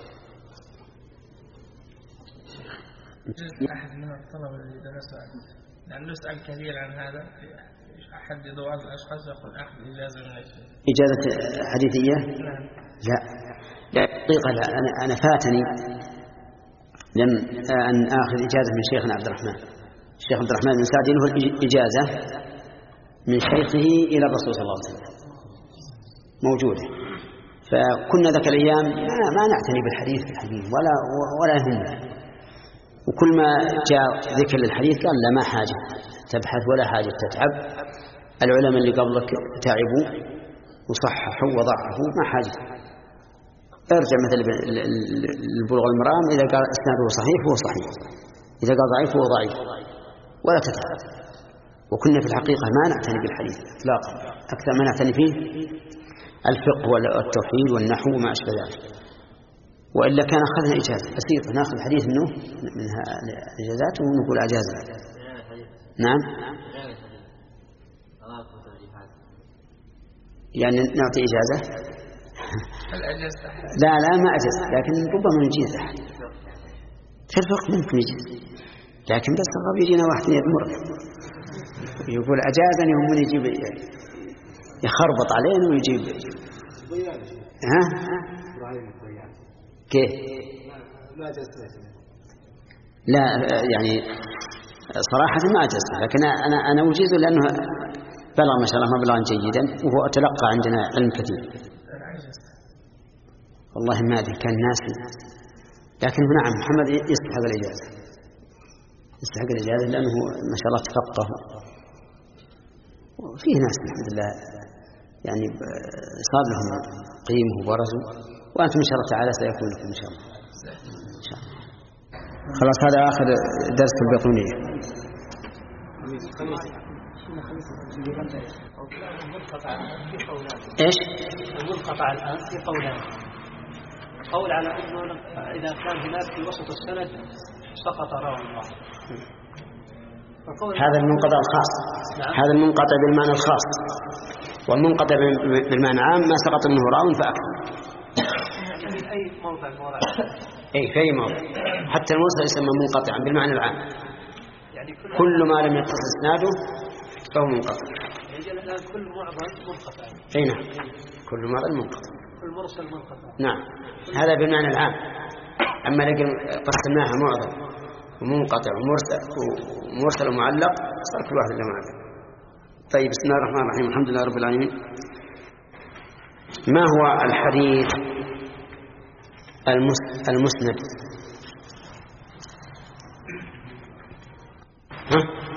أحد من الطلبة الذي درسوا لأن نسأل كثير عن هذا، أحد بعض الأشخاص يقول أخذ إجازة من الشيخ. إجازة حديثية؟ نعم. لا لا حقيقة لا، أنا أنا فاتني لم أن آخذ إجازة من شيخنا عبد الرحمن، الشيخ عبد الرحمن بن سعد له إجازة من شيخه إلى الرسول صلى الله عليه وسلم، موجودة. فكنا ذاك الأيام ما نعتني بالحديث الحديث ولا ولا يهمنا، وكل ما جاء ذكر للحديث قال لا ما حاجة تبحث ولا حاجة تتعب، العلماء اللي قبلك تعبوا وصححوا وضعفوا ما حاجة. ارجع مثل البلوغ المرام، إذا قال إسناده صحيح هو صحيح، إذا قال ضعيف هو ضعيف، ولا تتعب. وكنا في الحقيقة ما نعتني بالحديث إطلاقا، أكثر ما نعتني فيه الفقه والتوحيد والنحو وما أشبه ذلك. وإلا كان أخذنا إجازة بسيطة، نأخذ حديث منه منها إجازات ونقول أجازة. نعم، يعني نعطي إجازة. لا لا ما أجز، لكن ربما نجيز أحد في الفقه ممكن يجيز، لكن بس الغرب يجينا واحد يأمر يقول أجازني هم يجيب يخربط علينا ويجيب. ها كيف؟ لا يعني صراحة ما أجز، لكن أنا أنا أجيزه لأنه بلغ ما شاء الله مبلغا جيدا وهو أتلقى عندنا علم كثير. والله ما أدري كان ناسي، لكن نعم محمد يستحق الإجازة، يستحق الإجازة لأنه ما شاء الله تفقه، وفيه ناس الحمد لله يعني صار لهم قيمه وبرزوا، وأنتم إن شاء الله تعالى سيكون لكم إن شاء الله. إن شاء الله. خلاص هذا آخر درس البيطونية. إيش؟ المنقطع الآن في قولان، قول على أنه إذا كان هناك في وسط السند سقط راوي واحد، هذا المنقطع الخاص. نعم. هذا المنقطع بالمعنى الخاص، والمنقطع بالمعنى العام ما سقط منه راو فأكثر. يعني أي موضع موضع أي في أي موضع، حتى المرسل يسمى منقطعا بالمعنى العام، يعني كل, كل ما لم يتصل إسناده فهو منقطع. يعني الآن كل معظم منقطع. أي نعم، كل معظم منقطع، كل مرسل منقطع. نعم، هذا بالمعنى العام. أما لكن قسمناها معظم ومنقطع ومرسل ومرسل ومعلق، صار كل واحد له معلق. طيب، بسم الله الرحمن الرحيم، الحمد لله رب العالمين. ما هو الحديث المسند؟ ها؟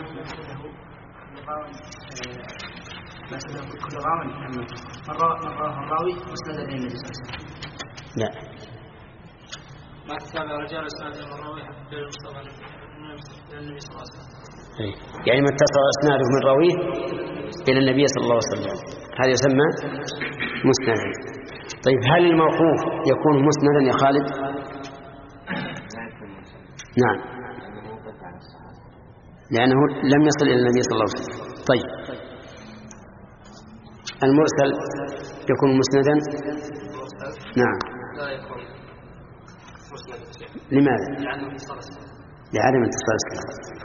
كل راوي مرة الراوي مسند إلى النبي صلى الله عليه وسلم. لا، ما تتابع رجال اسناد الراوي حتى يوصل إلى النبي صلى الله عليه وسلم. يعني ما اتصل اسناده من راويه إلى النبي صلى الله عليه وسلم، هذا يسمى مسندا. طيب، هل الموقوف يكون مسندا يا خالد؟ نعم، لأنه لم يصل إلى النبي صلى الله عليه وسلم. طيب، المرسل يكون مسندا؟ نعم. لا يكون مسندا. لماذا؟ لعدم اتصال السند. لعدم اتصال السند.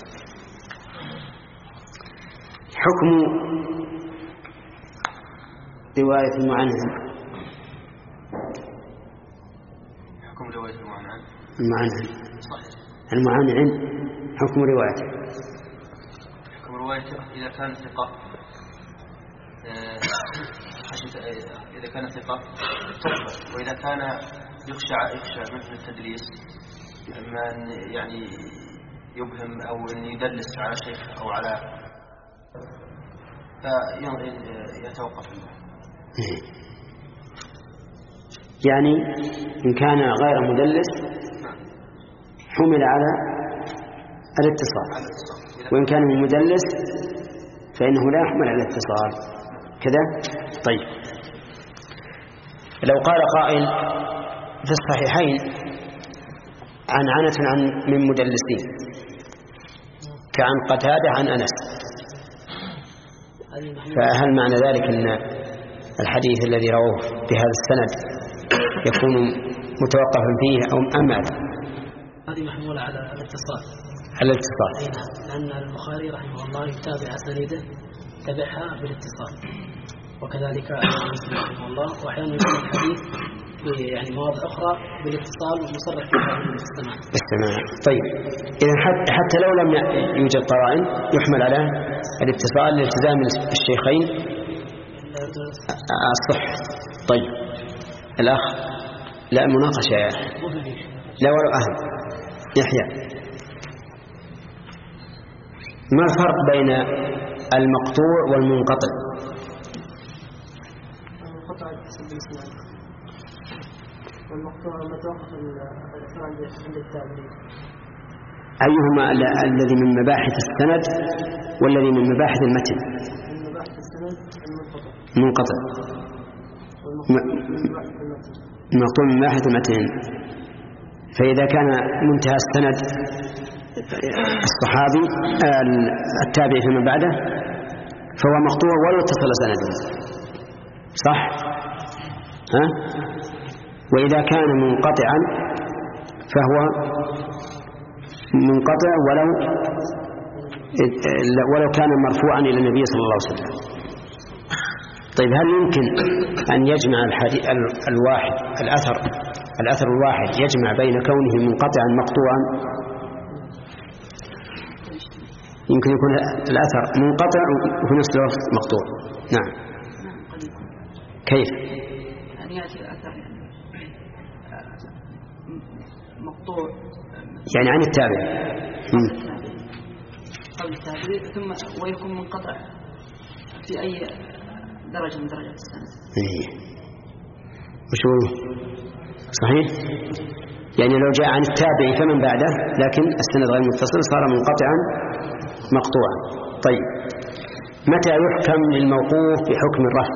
حكم رواية المعنعن. حكم رواية المعنعن. المعنعن. صحيح. المعنعن حكم روايته. حكم روايته إذا كان ثقة، إذا كان ثقة تقبل، وإذا كان يخشى يخشى مثل التدليس، من يعني يبهم أو يدلس على شيخ أو على فيتوقف عنه. يعني إن كان غير مدلس حمل على الاتصال، وإن كان مدلس فإنه لا يحمل على الاتصال كذا. طيب، لو قال قائل في الصحيحين عن عنة عن من مدلسين كعن قتادة عن أنس، فهل معنى ذلك أن الحديث الذي رواه بهذا السند يكون متوقفا فيه أو أم ماذا؟ هذه محمولة على الاتصال. على الاتصال. لأن البخاري رحمه الله يتابع أسانيده تبعها بالاتصال، وكذلك مسلم رحمه الله، وأحيانا يكون الحديث يعني مواضع أخرى بالاتصال ومصرح فيها بالسماع. بالسماع. طيب، إذا حتى لو لم يوجد قرائن يحمل على الاتصال لالتزام الشيخين الصح. طيب الأخ لا مناقشة يا لا ولو أهم يحيى، ما الفرق بين المقطوع والمنقطع؟ المنقطع يحسب بالإسناد، والمقطوع متوقف الإسناد عند التابعين. أيهما الذي من مباحث السند والذي من مباحث المتن؟ من مباحث السند المنقطع. منقطع. المقطوع من مباحث المتن. فإذا كان منتهى السند الصحابي التابعي فيما بعده فهو مقطوع ولو اتصل سنده، صح؟ ها؟ وإذا كان منقطعا فهو منقطع ولو ولو كان مرفوعا إلى النبي صلى الله عليه وسلم. طيب هل يمكن أن يجمع الحديث الواحد الأثر الأثر الواحد يجمع بين كونه منقطعا مقطوعا؟ يمكن يكون الأثر منقطع وفي نفس الوقت مقطوع. نعم. كيف؟ يعني يأتي الأثر مقطوع يعني عن التابع قبل التابع ثم ويكون منقطع في أي درجة من درجات السنة. إيه. وشو صحيح؟ يعني لو جاء عن التابع فمن بعده لكن السند غير متصل صار منقطعا مقطوعا. طيب متى يحكم للموقوف بحكم الرفع؟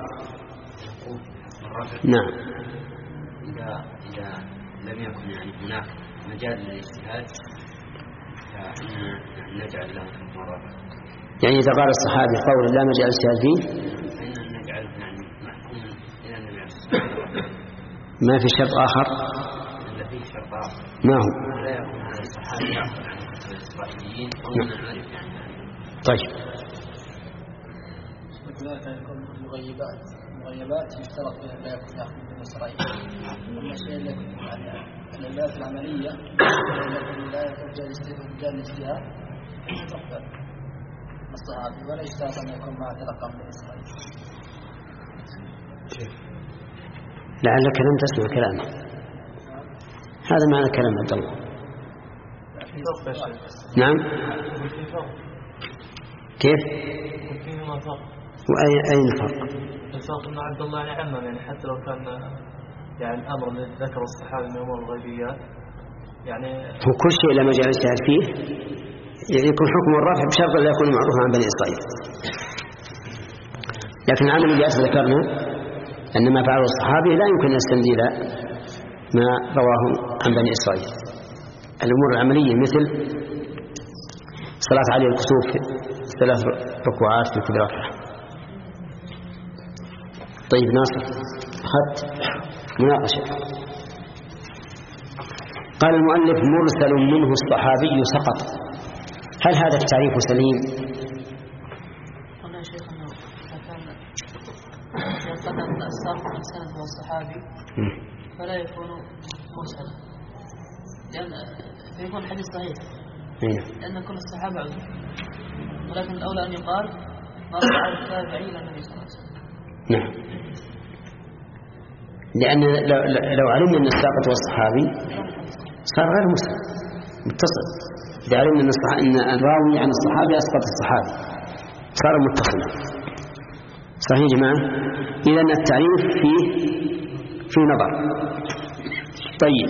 نعم. إذا إذا لم يكن يعني هناك مجال للاجتهاد فإننا نجعل له حكم الرفع. يعني إذا قال الصحابي قول لا مجال للاجتهاد فيه فإننا نجعله يعني محكوما إلى النبي عليه الصلاة والسلام. ما في شرط آخر؟ إلا فيه شرط آخر. ما هو؟ لا يكون هذا الصحابي يعقل عن الإسرائيليين أو من نعرف يعني. طيب. وكذلك يكون مغيبات مغيبات يشترط فيها لا يكون يأخذ من إسرائيل. أما الشيء الذي يعني العلمات العملية التي لا يرجى مجال الاجتهاد تقبل الصحابي ولا يشترط أن يكون معه رقم من إسرائيل. لعلك لم تسمع كلامه. هذا معنى كلام عبد الله. نعم. كيف؟ وأي أين الفرق؟ الفرق أن عبد الله يعني عمم يعني حتى لو كان يعني الأمر الذي ذكر الصحابي من أمور الغيبيات يعني هو كل شيء لا مجال اجتهاد فيه يكون حكم الرفع بشرط لا يكون معروفا عن بني إسرائيل. لكن العمليات ذكرنا أن ما فعله الصحابي لا يمكن أن يستند إلى ما رواه عن بني إسرائيل. الأمور العملية مثل صلاة عليه الكسوف ثلاث ركوعات في كل ركعة. طيب ناصر أخذت مناقشة. قال المؤلف مرسل منه الصحابي سقط. هل هذا التعريف سليم؟ قلنا شيخ أنه كان قدم الساق السند هو الصحابي فلا يكون مرسلا لأن يكون الحديث صحيح لأن كل الصحابة عدل، ولكن الأولى أن يقال مرفوع على التابعي إلى النبي صلى الله عليه وسلم. نعم. لأن لو, لو علمنا أن الساقط والصحابي صار غير مسلم متصل. إذا علمنا أن, أن الراوي عن الصحابي أسقط الصحابي صار متصلا. صحيح يا جماعة؟ إذن التعريف فيه في نظر. طيب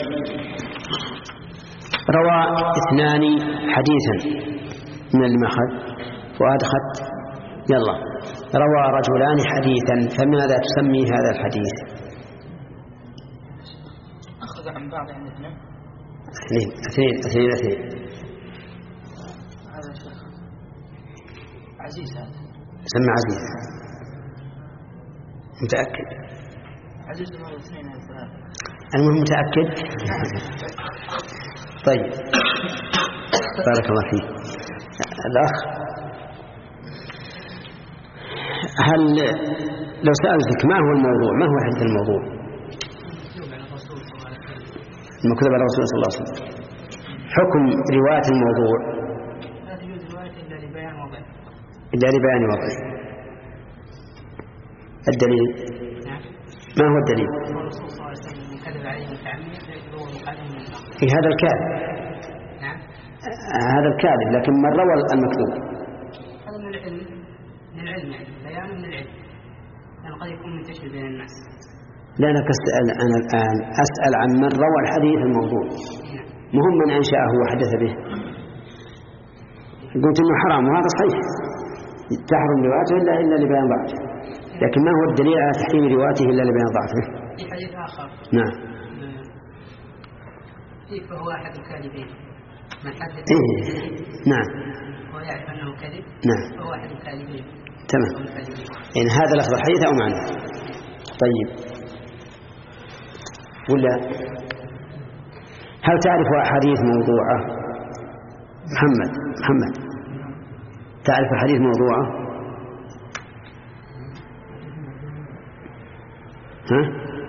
روى اثنان حديثا من المخذ فؤاد خط يلا روى رجلان حديثا فماذا تسمي هذا الحديث؟ أخذ عن بعض عن اثنين اثنين اثنين اثنين اثنين هذا شيخ عزيز هذا سمى عزيز متأكد عزيز مرة اثنين أو ثلاثة المهم متأكد. طيب بارك الله فيك. الأخ هل لو سألتك ما هو الموضوع ما هو حديث الموضوع؟ المكتوب على الرسول صلى الله عليه وسلم. حكم رواية الموضوع لا تجوز رواية إلا لبيان وضعه إلا لبيان وضعه. الدليل ما هو الدليل؟ الرسول صلى الله عليه وسلم كذب عليه متعمد هو مقدم من الأمر. في هذا الكاذب. نعم. هذا الكاذب، لكن من روى المكذوب. هذا من العلم، من العلم يعني بيان من العلم، يعني قد يكون منتشر بين الناس. لا أنا أسأل أنا الآن أسأل عن من روى الحديث الموضوع، مهم من أنشأه وحدث به. قلت إنه حرام وهذا صحيح، تحرم روايته إلا إلا لبيان ضعفه، لكن ما هو الدليل على تحريم روايته إلا لبيان ضعفه؟ في حديث آخر. نعم. فيه فهو أحد الكاذبين. من حدث. إيه. نعم. هو يعرف أنه كذب. نعم. فهو أحد الكاذبين. تمام. يعني هذا لفظ الحديث أو معنى؟ طيب. ولا هل تعرف أحاديث موضوعة؟ محمد محمد تعرف أحاديث موضوعة؟ ها؟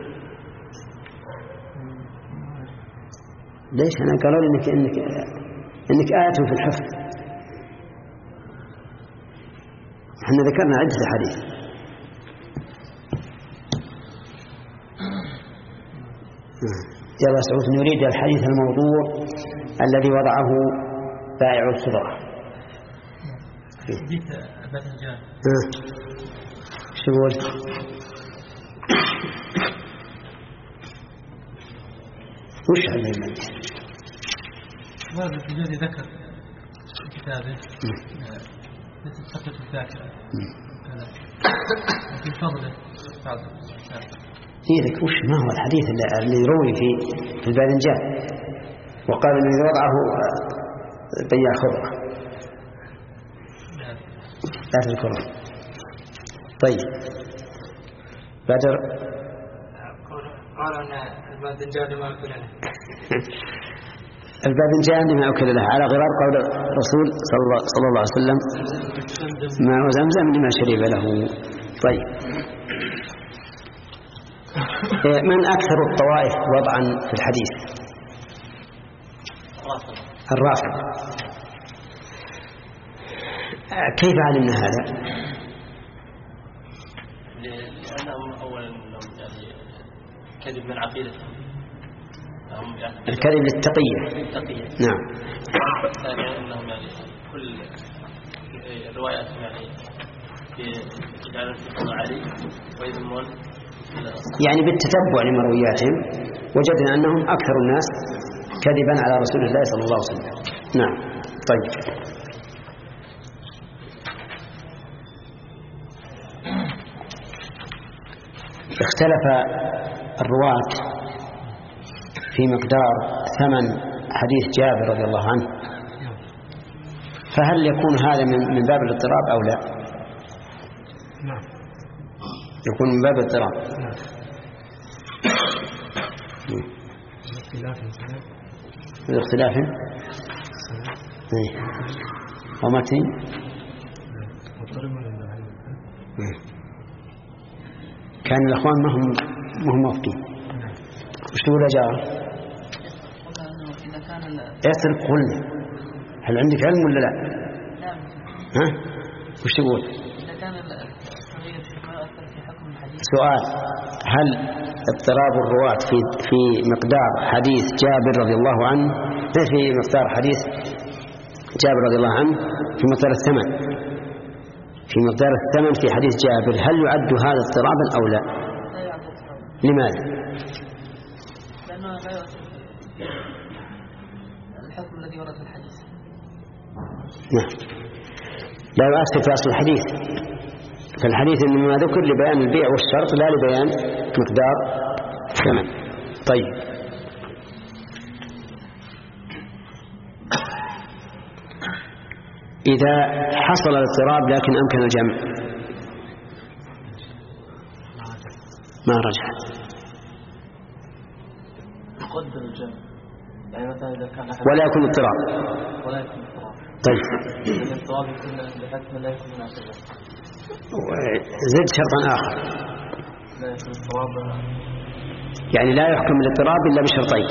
ليش أنا قالوا لي إنك إنك إنك آية في الحفظ. إحنا ذكرنا عدة أحاديث. يا سعود نريد الحديث الموضوع الذي وضعه بائع الخضرة. حديث باذنجان. شو يقول؟ وش هذا المجال؟ هذا الجزء ذكر في كتابه مثل خطة الذاكرة في فضله بعض يدك وش ما هو الحديث اللي يروي في في الباذنجان وقال ان وضعه بياع خضره لا تذكره. طيب بدر قال ان الباذنجان ما اكل له الباذنجان لما اكل له على غرار قول الرسول صلى الله عليه وسلم ما هو زمزم لما شرب له. طيب من أكثر الطوائف وضعا في الحديث؟ الرافضة. كيف علمنا هذا؟ لأنهم أولا يعني كذب من عقيدتهم، الكذب للتقية. للتقية. نعم. ثانيا أنهم يعني كل الروايات يعني يجعلون في علي ويذمون يعني بالتتبع لمروياتهم وجدنا أنهم أكثر الناس كذبا على رسول الله صلى الله عليه وسلم. نعم. طيب اختلف الرواة في مقدار ثمن حديث جابر رضي الله عنه، فهل يكون هذا من باب الاضطراب أو لا؟ نعم يكون من باب الاضطراب. الاختلاف ومتين كان الأخوان ما هم ما هم موافقين. وش تقول يا جار؟ يسرق قلنا هل عندك علم ولا لا؟ ها؟ وش تقول؟ سؤال: هل اضطراب الرواة في في مقدار حديث جابر رضي الله عنه في مقدار حديث جابر رضي الله عنه في مقدار الثمن في مقدار الثمن في حديث جابر، هل يعد هذا اضطرابا أو لا؟ لماذا؟ لأنه لا الحكم الذي ورد في الحديث. نعم، لا يؤثر في أصل الحديث. فالحديث إنما ذكر لبيان البيع والشرط لا لبيان مقدار الثمن. طيب إذا حصل الاضطراب لكن أمكن الجمع ما رجع يقدر الجمع، يعني مثلا إذا كان ولا يكون اضطراب ولا يكون اضطراب. طيب الاضطراب يكون بحكم لا يكون مناسبا. زد شرطا آخر، لا يكون اضطراب يعني لا يحكم الاضطراب إلا بشرطين: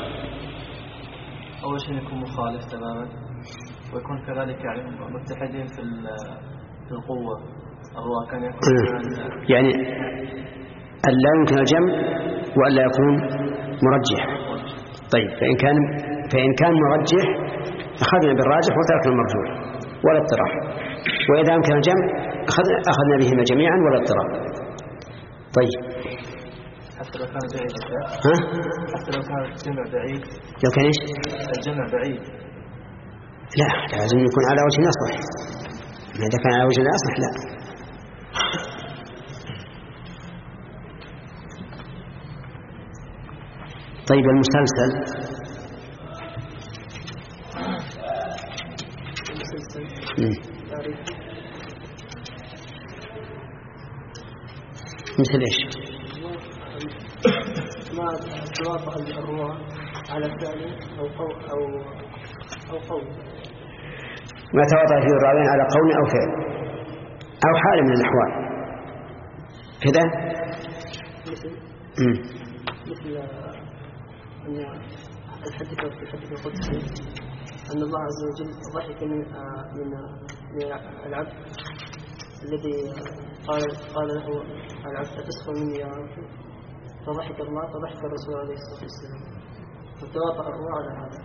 أول شيء يكون مخالف تماما، ويكون كذلك يعني متحدين في في القوة. الرواة كان يكون يعني أن لا يمكن الجمع وأن لا يكون مرجح. طيب فإن كان فإن كان مرجح أخذنا بالراجح وتركنا المرجوح ولا اضطراب، وإذا أمكن الجمع أخذنا بهما جميعا ولا اضطراب. طيب حتى لو كان بعيد ها؟ حتى لو كان الجمع بعيد لو كان إيش؟ الجمع بعيد لا لازم يكون على وجه الأصح. إذا كان على وجه الأصح لا. طيب المسلسل مثل ايش؟ ما توافق الرواة على فعل او قول او او قول ما توافق فيه الراويين على قول او فعل او حال من الاحوال كذا. مثل مثل ان الحديث في الحديث القدسي ان الله عز وجل ضحك من من من العبد الذي قال قال له العبد أتسخر مني يا رب، فضحك الله فضحك الرسول عليه الصلاة والسلام، فتواطأ الرواة على هذا.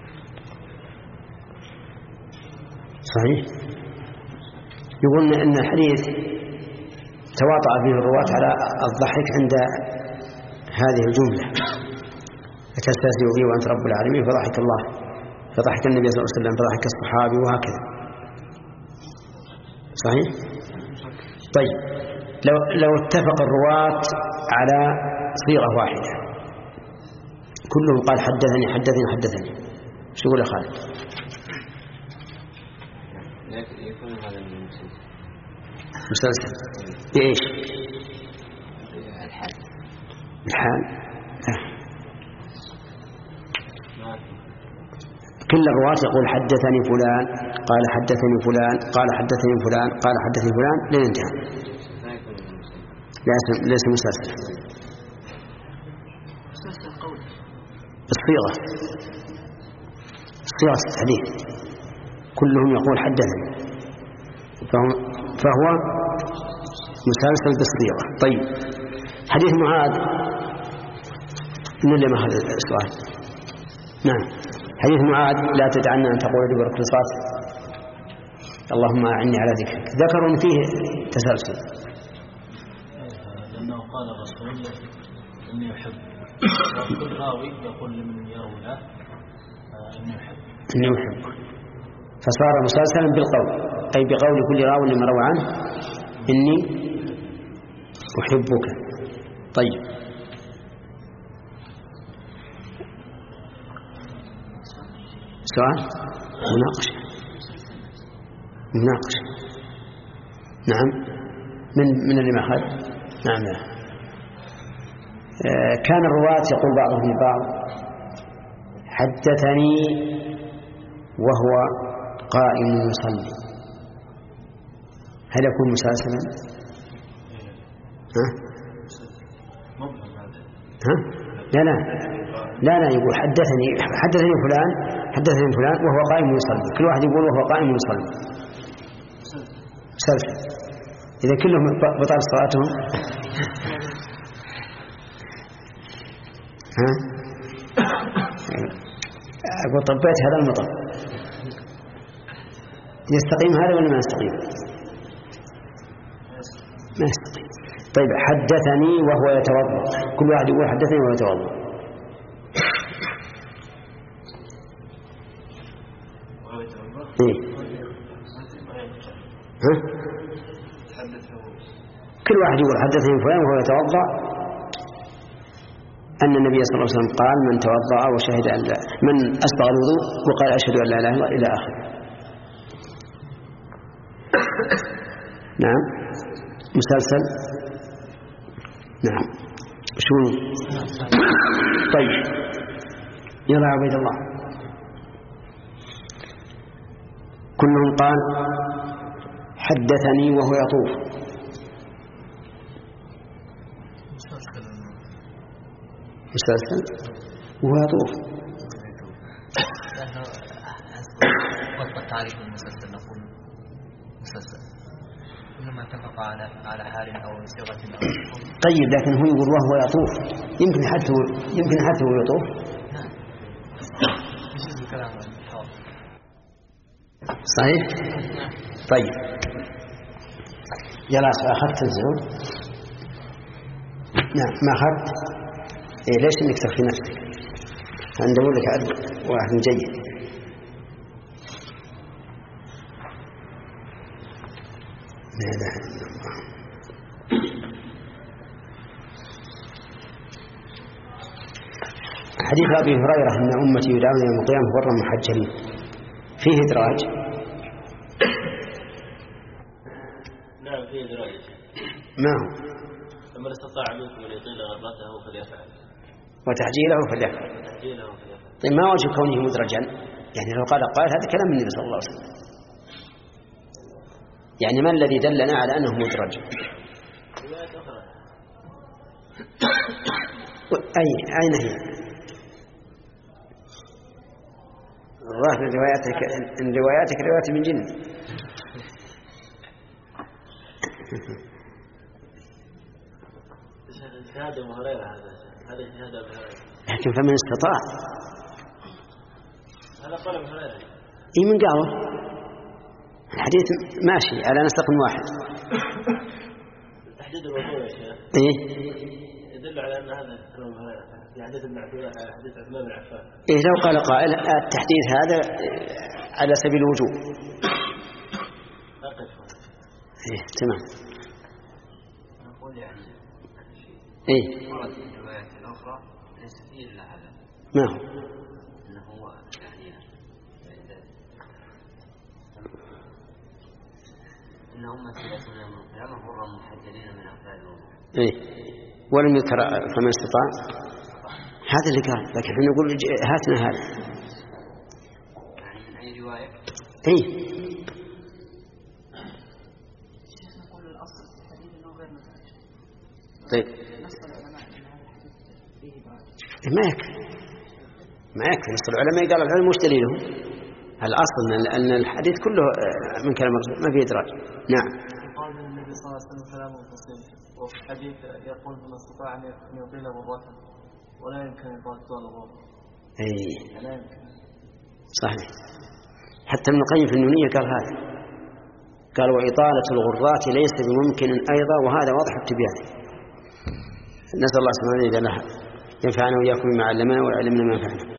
صحيح. يقولون أن الحديث تواطأ فيه الرواة على الضحك عند هذه الجملة: أتستهزئ بي وأنت رب العالمين، فضحك الله، فضحك النبي صلى الله عليه وسلم، فضحك الصحابي، وهكذا. صحيح. طيب لو لو اتفق الرواة على صيغة واحدة كلهم قال حدثني حدثني حدثني، شو يقول يا خالد؟ يكون هذا المسلسل مسلسل بإيش؟ الحال الحال آه. كل الرواة يقول حدثني فلان قال حدثني فلان قال حدثني فلان قال حدثني فلان لين انتهى. ليس مسلسل. الصيغة صيغة الحديث كلهم يقول حدثني، فهو مسلسل بالصيغة. طيب حديث معاذ من اللي ما هذا السؤال؟ نعم حديث معاذ لا تدعنا أن تقول دبر كل صلاة اللهم أعني على ذكرك، ذكروا فيه تسلسل لأنه قال الرسول إني يحب، وكل راوي يقول لمن يروي له إني يحب إني يحب، فصار مسلسلا بالقول، أي بقول كل راوي لما روى عنه إني أحبك. طيب سؤال مناقشة مناقشة نعم من من اللي ما أخذ. نعم لا. آه كان الرواة يقول بعضهم لبعض حدثني وهو قائم يصلي، هل يكون مسلسلا؟ ها؟ ها؟ لا لا لا لا يقول حدثني حدثني فلان حدثني فلان وهو قائم يصلي، كل واحد يقول وهو قائم يصلي مسلسل. إذا كلهم بطل صلاتهم ها؟ أقول طبيت هذا المطر يستقيم هذا ولا ما يستقيم؟ ما يستقيم. طيب حدثني وهو يتوضأ، كل واحد يقول حدثني وهو يتوضأ. إيه؟ ها؟ كل واحد يقول حدثني فلان وهو يتوضأ أن النبي صلى الله عليه وسلم قال من توضأ وشهد أن لا من أسبغ الوضوء وقال أشهد أن لا إله إلا الله إلى آخره. نعم مسلسل. نعم شو؟ طيب يلا عبيد الله. كلهم قال حدثني وهو يطوف. مسلسل وهو يطوف. وفق تعريف المسلسل نقول مسلسل. كلما اتفق على على حال أو صيغة أو طيب، لكن هو يقول وهو يطوف، يمكن حتى يمكن حتى هو يطوف. نعم. يجوز الكلام صحيح. طيب جلاس أخذت الزوج. نعم ما أخذت. إيه ليش إنك تخفي نفسك؟ ندور لك عد واحد جيد. لا إله إلا الله. حديث أبي هريرة أن أمتي يدعون يوم القيامة غرا محجلين فيه إدراج. نعم فيه إدراج. ما هو؟ فمن استطاع منكم أن يطيل غرته فليفعل. وتعجيله فليفعل. تعجيله فليفعل. طيب ما وجه كونه مدرجا؟ يعني لو قال قال هذا كلام النبي صلى الله عليه وسلم، يعني ما الذي دلنا على أنه مدرج؟ روايات أخرى. أي أين هي؟ الظاهر من رواياتك إن رواياتك روايات من جن. اجتهاد أبو هريرة هذا هذا اجتهاد أبو هريرة. لكن فمن استطاع. هذا قال أبو هريرة. إيه من قاله؟ الحديث ماشي على نسق واحد. تحديد الوضوء يا شيخ. إيه. يدل على أن هذا كلام أبو هريرة في حديث ابن عفان حديث عثمان بن عفان. إيه لو قال قائل التحديث هذا على سبيل الوجوب. أقف. إيه تمام. نقول يعني إيه. ورد في الروايات الأخرى ليس فيه إلا هذا. ما هو؟ أنه هو يعني إن أمتي يأتون يوم القيامة غرا محجلين من أثار الوضوء. إيه ولم يذكر فمن استطاع. هذا اللي قال، لكن احنا نقول هاتنا هذا. يعني من أي رواية؟ إيه. نقول الأصل في الحديث أنه غير مدرج. طيب. نص العلماء أن هذا الحديث فيه إدراج. ما يكفي. ما يكفي نص العلماء قال العلم مش دليلهم. الأصل أن الحديث كله من كلام الرسول ما فيه إدراج. نعم. قال النبي صلى الله عليه وسلم كلامه فصيح، وفي الحديث يقول من استطاع أن يطيل غرته ولا يمكن إطالة الغرة. أي. لا يمكن. صحيح. حتى ابن القيم في النونية قال هذا. قال وإطالة الغرات ليس بممكن أيضا، وهذا واضح ابتباعي. نسأل الله سبحانه وتعالى ينفعنا وإياكم بما علمنا ويعلمنا ما ينفعنا.